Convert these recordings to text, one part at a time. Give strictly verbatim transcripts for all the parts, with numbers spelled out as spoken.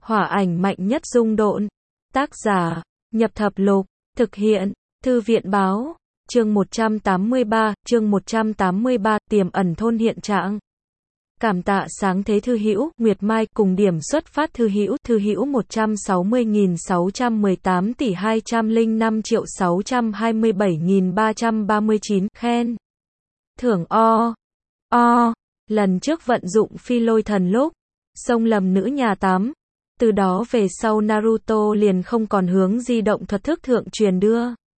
Hỏa ảnh mạnh nhất dung độn. Tác giả, Nhập Thập Lục. Thực hiện, Thư viện Báo. Chương một trăm tám mươi ba, chương một trăm tám mươi ba, tiềm ẩn thôn hiện trạng. Cảm tạ sáng thế thư hữu, Nguyệt Mai, cùng điểm xuất phát thư hữu, thư hữu một trăm sáu mươi nghìn sáu trăm mười tám tỷ hai trăm lẻ năm triệu sáu trăm hai mươi bảy nghìn ba trăm ba mươi chín, khen. Thưởng o. O. Lần trước vận dụng phi lôi thần lúc, xông lầm nữ nhà tắm. Từ đó về sau Naruto liền không còn hướng di động thuật thức thượng truyền đưa,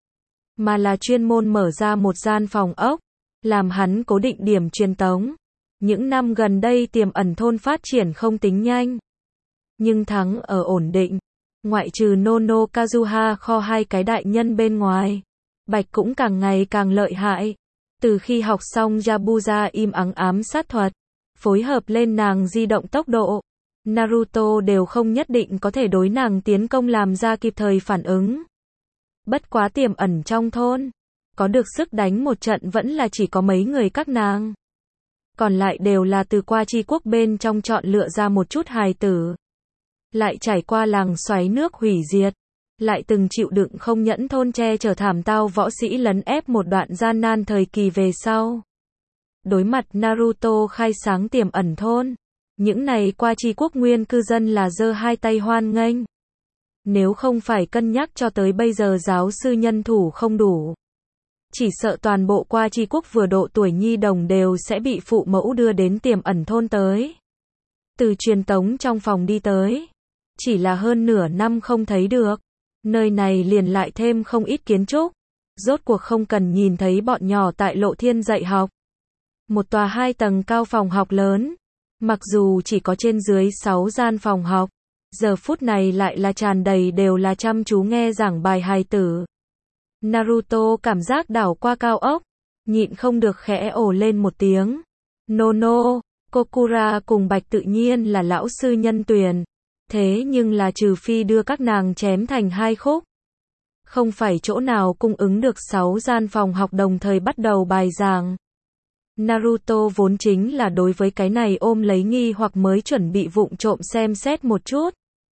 mà là chuyên môn mở ra một gian phòng ốc, làm hắn cố định điểm truyền tống. Những năm gần đây tiềm ẩn thôn phát triển không tính nhanh, nhưng thắng ở ổn định. Ngoại trừ Nono Kazuha kho hai cái đại nhân bên ngoài, Bạch cũng càng ngày càng lợi hại. Từ khi học xong Yabuza im ắng ám sát thuật, phối hợp lên nàng di động tốc độ, Naruto đều không nhất định có thể đối nàng tiến công làm ra kịp thời phản ứng. Bất quá tiềm ẩn trong thôn, có được sức đánh một trận vẫn là chỉ có mấy người các nàng. Còn lại đều là từ qua chi quốc bên trong chọn lựa ra một chút hài tử. Lại trải qua làng xoáy nước hủy diệt. Lại từng chịu đựng không nhẫn thôn che chở thảm tao võ sĩ lấn ép một đoạn gian nan thời kỳ về sau. Đối mặt Naruto khai sáng tiềm ẩn thôn, những này qua chi quốc nguyên cư dân là giơ hai tay hoan nghênh. Nếu không phải cân nhắc cho tới bây giờ giáo sư nhân thủ không đủ, chỉ sợ toàn bộ qua chi quốc vừa độ tuổi nhi đồng đều sẽ bị phụ mẫu đưa đến tiềm ẩn thôn tới. Từ truyền tống trong phòng đi tới, chỉ là hơn nửa năm không thấy được. Nơi này liền lại thêm không ít kiến trúc. Rốt cuộc không cần nhìn thấy bọn nhỏ tại Lộ Thiên dạy học. Một tòa hai tầng cao phòng học lớn. Mặc dù chỉ có trên dưới sáu gian phòng học, giờ phút này lại là tràn đầy đều là chăm chú nghe giảng bài hài tử. Naruto cảm giác đảo qua cao ốc, nhịn không được khẽ ồ lên một tiếng. Nono, Kokura cùng Bạch tự nhiên là lão sư nhân tuyển. Thế nhưng là trừ phi đưa các nàng chém thành hai khúc, không phải chỗ nào cung ứng được sáu gian phòng học đồng thời bắt đầu bài giảng. Naruto vốn chính là đối với cái này ôm lấy nghi hoặc mới chuẩn bị vụng trộm xem xét một chút.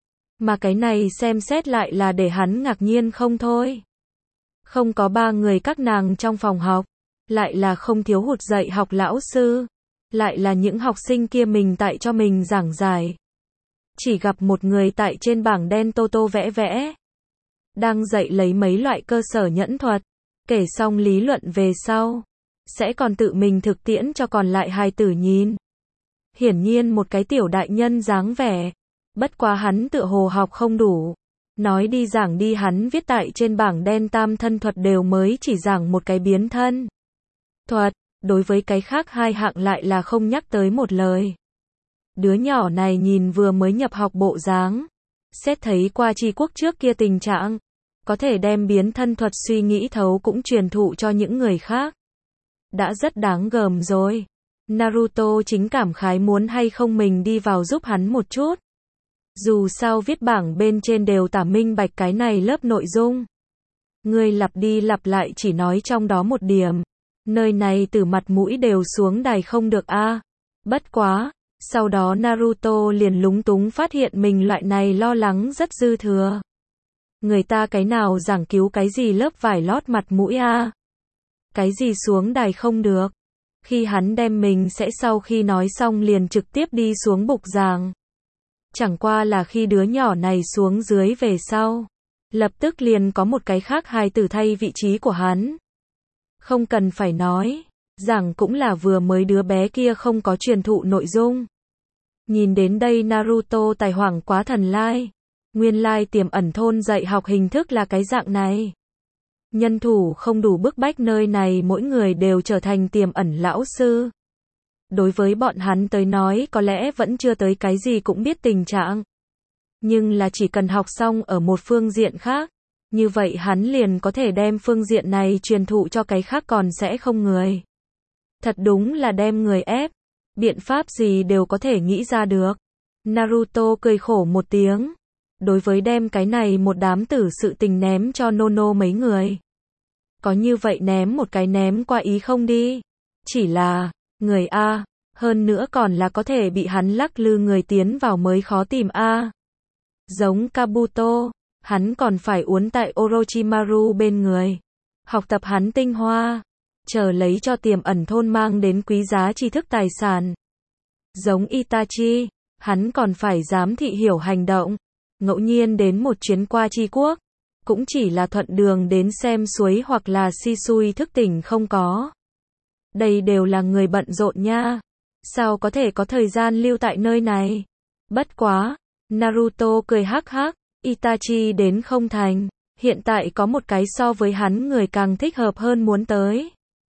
Mà cái này xem xét lại là để hắn ngạc nhiên không thôi. Không có ba người các nàng trong phòng học, lại là không thiếu hụt dạy học lão sư, lại là những học sinh kia mình tại cho mình giảng giải. Chỉ gặp một người tại trên bảng đen tô tô vẽ vẽ, đang dạy lấy mấy loại cơ sở nhẫn thuật, kể xong lý luận về sau, sẽ còn tự mình thực tiễn cho còn lại hài tử nhìn. Hiển nhiên một cái tiểu đại nhân dáng vẻ, bất quá hắn tựa hồ học không đủ. Nói đi giảng đi hắn viết tại trên bảng đen tam thân thuật đều mới chỉ giảng một cái biến thân thuật, đối với cái khác hai hạng lại là không nhắc tới một lời. Đứa nhỏ này nhìn vừa mới nhập học bộ dáng, xét thấy qua chi quốc trước kia tình trạng, có thể đem biến thân thuật suy nghĩ thấu cũng truyền thụ cho những người khác. Đã rất đáng gờm rồi. Naruto chính cảm khái muốn hay không mình đi vào giúp hắn một chút. Dù sao viết bảng bên trên đều tả minh bạch cái này lớp nội dung. Người lặp đi lặp lại chỉ nói trong đó một điểm. Nơi này từ mặt mũi đều xuống đài không được a. À. Bất quá. Sau đó Naruto liền lúng túng phát hiện mình loại này lo lắng rất dư thừa. Người ta cái nào giảng cứu cái gì lớp vải lót mặt mũi a? À? Cái gì xuống đài không được? Khi hắn đem mình sẽ sau khi nói xong liền trực tiếp đi xuống bục giảng. Chẳng qua là khi đứa nhỏ này xuống dưới về sau, lập tức liền có một cái khác hài tử thay vị trí của hắn. Không cần phải nói, giảng cũng là vừa mới đứa bé kia không có truyền thụ nội dung. Nhìn đến đây Naruto tài hoảng quá thần lai. Nguyên lai tiềm ẩn thôn dạy học hình thức là cái dạng này. Nhân thủ không đủ bức bách nơi này mỗi người đều trở thành tiềm ẩn lão sư. Đối với bọn hắn tới nói có lẽ vẫn chưa tới cái gì cũng biết tình trạng. Nhưng là chỉ cần học xong ở một phương diện khác, như vậy hắn liền có thể đem phương diện này truyền thụ cho cái khác còn sẽ không người. Thật đúng là đem người ép. Biện pháp gì đều có thể nghĩ ra được. Naruto cười khổ một tiếng. Đối với đem cái này một đám tử sự tình ném cho Nono mấy người. Có như vậy ném một cái ném qua ý không đi. Chỉ là, người A, hơn nữa còn là có thể bị hắn lắc lư người tiến vào mới khó tìm A. Giống Kabuto, hắn còn phải uốn tại Orochimaru bên người. Học tập hắn tinh hoa, chờ lấy cho tiềm ẩn thôn mang đến quý giá tri thức tài sản. Giống Itachi, hắn còn phải giám thị hiểu hành động, ngẫu nhiên đến một chuyến qua tri quốc, cũng chỉ là thuận đường đến xem suối hoặc là Shisui thức tỉnh không có. Đây đều là người bận rộn nha, sao có thể có thời gian lưu tại nơi này. Bất quá, Naruto cười hắc hắc, Itachi đến không thành, hiện tại có một cái so với hắn người càng thích hợp hơn muốn tới.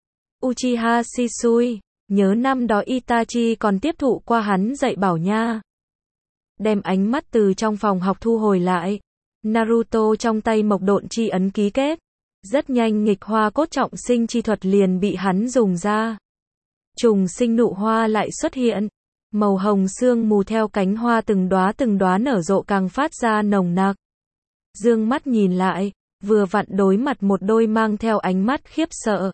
Uchiha Shisui, nhớ năm đó Itachi còn tiếp thụ qua hắn dạy bảo nha. Đem ánh mắt từ trong phòng học thu hồi lại, Naruto trong tay mộc độn chi ấn ký kết. Rất nhanh nghịch hoa cốt trọng sinh chi thuật liền bị hắn dùng ra. Trùng sinh nụ hoa lại xuất hiện. Màu hồng sương mù theo cánh hoa từng đóa từng đóa nở rộ càng phát ra nồng nặc. Dương mắt nhìn lại, vừa vặn đối mặt một đôi mang theo ánh mắt khiếp sợ.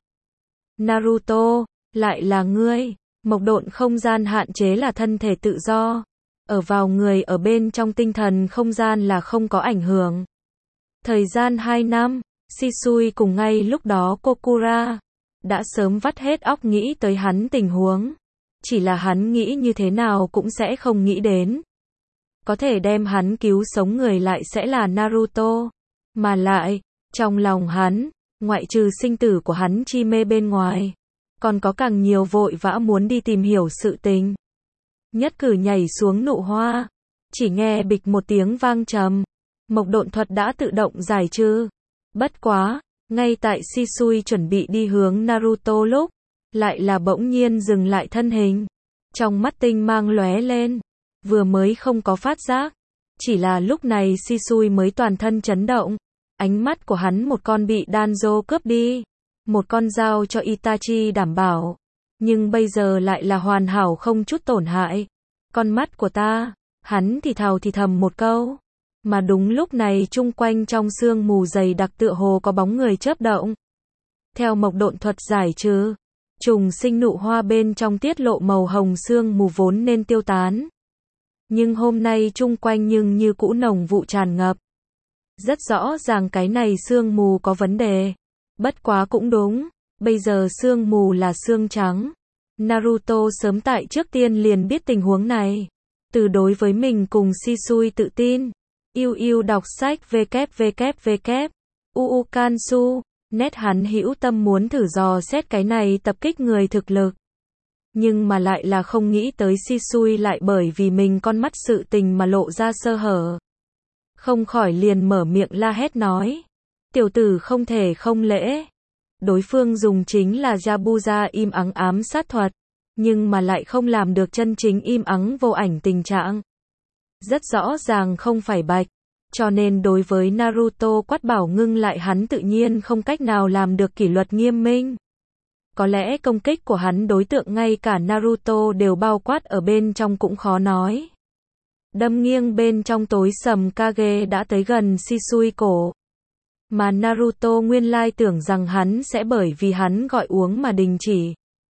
Naruto, lại là ngươi. Mộc độn không gian hạn chế là thân thể tự do. Ở vào người ở bên trong tinh thần không gian là không có ảnh hưởng. Thời gian hai năm, Shisui cùng ngay lúc đó Kokura đã sớm vắt hết óc nghĩ tới hắn tình huống. Chỉ là hắn nghĩ như thế nào cũng sẽ không nghĩ đến. Có thể đem hắn cứu sống người lại sẽ là Naruto. Mà lại, trong lòng hắn, ngoại trừ sinh tử của hắn chi mê bên ngoài, còn có càng nhiều vội vã muốn đi tìm hiểu sự tình. Nhất cử nhảy xuống nụ hoa, chỉ nghe bịch một tiếng vang trầm, mộc độn thuật đã tự động giải trừ. Bất quá, ngay tại Shisui chuẩn bị đi hướng Naruto lúc, lại là bỗng nhiên dừng lại thân hình. Trong mắt tinh mang lóe lên, vừa mới không có phát giác. Chỉ là lúc này Shisui mới toàn thân chấn động. Ánh mắt của hắn một con bị Danzo cướp đi, một con giao cho Itachi đảm bảo. Nhưng bây giờ lại là hoàn hảo không chút tổn hại. Con mắt của ta, hắn thì thào thì thầm một câu. Mà đúng lúc này chung quanh trong sương mù dày đặc tựa hồ có bóng người chớp động. Theo mộc độn thuật giải trừ, trùng sinh nụ hoa bên trong tiết lộ màu hồng sương mù vốn nên tiêu tán. Nhưng hôm nay chung quanh nhưng như cũ nồng vụ tràn ngập. Rất rõ ràng cái này sương mù có vấn đề. Bất quá cũng đúng, bây giờ sương mù là sương trắng. Naruto sớm tại trước tiên liền biết tình huống này. Từ đối với mình cùng Shisui tự tin. Yêu yêu đọc sách www. Uu Kansu, nét hắn hữu tâm muốn thử dò xét cái này tập kích người thực lực. Nhưng mà lại là không nghĩ tới Shisui lại bởi vì mình con mắt sự tình mà lộ ra sơ hở. Không khỏi liền mở miệng la hét nói. Tiểu tử không thể không lễ. Đối phương dùng chính là Yabuza im ắng ám sát thuật. Nhưng mà lại không làm được chân chính im ắng vô ảnh tình trạng. Rất rõ ràng không phải bạch. Cho nên đối với Naruto quát bảo ngưng lại hắn tự nhiên không cách nào làm được kỷ luật nghiêm minh. Có lẽ công kích của hắn đối tượng ngay cả Naruto đều bao quát ở bên trong cũng khó nói. Đâm nghiêng bên trong tối sầm Kage đã tới gần Shisui cổ. Mà Naruto nguyên lai tưởng rằng hắn sẽ bởi vì hắn gọi uống mà đình chỉ.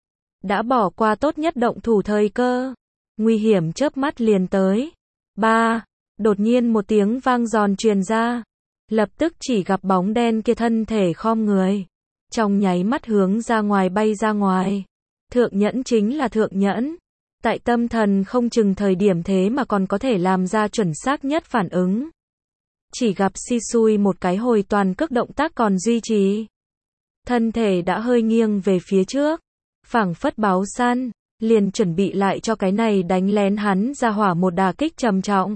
Đã bỏ qua tốt nhất động thủ thời cơ. Nguy hiểm chớp mắt liền tới. Ba. Đột nhiên một tiếng vang giòn truyền ra. Lập tức chỉ gặp bóng đen kia thân thể khom người. Trong nháy mắt hướng ra ngoài bay ra ngoài. Thượng nhẫn chính là thượng nhẫn. Tại tâm thần không chừng thời điểm thế mà còn có thể làm ra chuẩn xác nhất phản ứng. Chỉ gặp Shisui một cái hồi toàn cước động tác còn duy trì. Thân thể đã hơi nghiêng về phía trước. Phảng phất báo săn, liền chuẩn bị lại cho cái này đánh lén hắn ra hỏa một đả kích trầm trọng.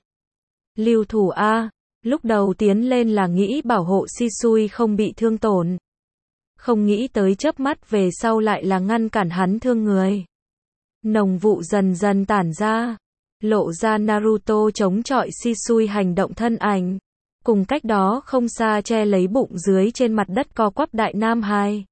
Lưu thủ A, lúc đầu tiến lên là nghĩ bảo hộ Shisui không bị thương tổn. Không nghĩ tới chớp mắt về sau lại là ngăn cản hắn thương người. Nồng vụ dần dần tản ra, lộ ra Naruto chống chọi Shisui hành động thân ảnh. Cùng cách đó không xa che lấy bụng dưới trên mặt đất co quắp đại nam hài.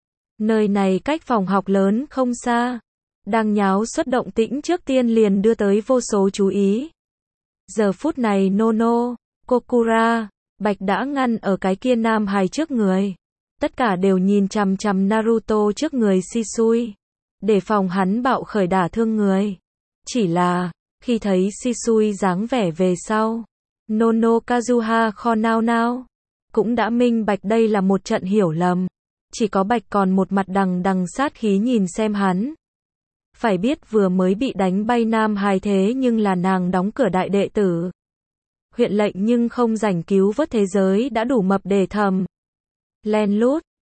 Nơi này cách phòng học lớn không xa. Đang nháo xuất động tĩnh trước tiên liền đưa tới vô số chú ý. Giờ phút này Nono, Kokura, Bạch đã ngăn ở cái kia nam hài trước người. Tất cả đều nhìn chằm chằm Naruto trước người Shisui. Để phòng hắn bạo khởi đả thương người. Chỉ là, khi thấy Shisui dáng vẻ về sau. Nono Kazuha kho nao nao. Cũng đã minh bạch đây là một trận hiểu lầm. Chỉ có Bạch còn một mặt đằng đằng sát khí nhìn xem hắn. Phải biết vừa mới bị đánh bay Nam Hải thế nhưng là nàng đóng cửa đại đệ tử. Huyện lệnh nhưng không rảnh cứu vớt thế giới đã đủ mập để thầm. Len lút.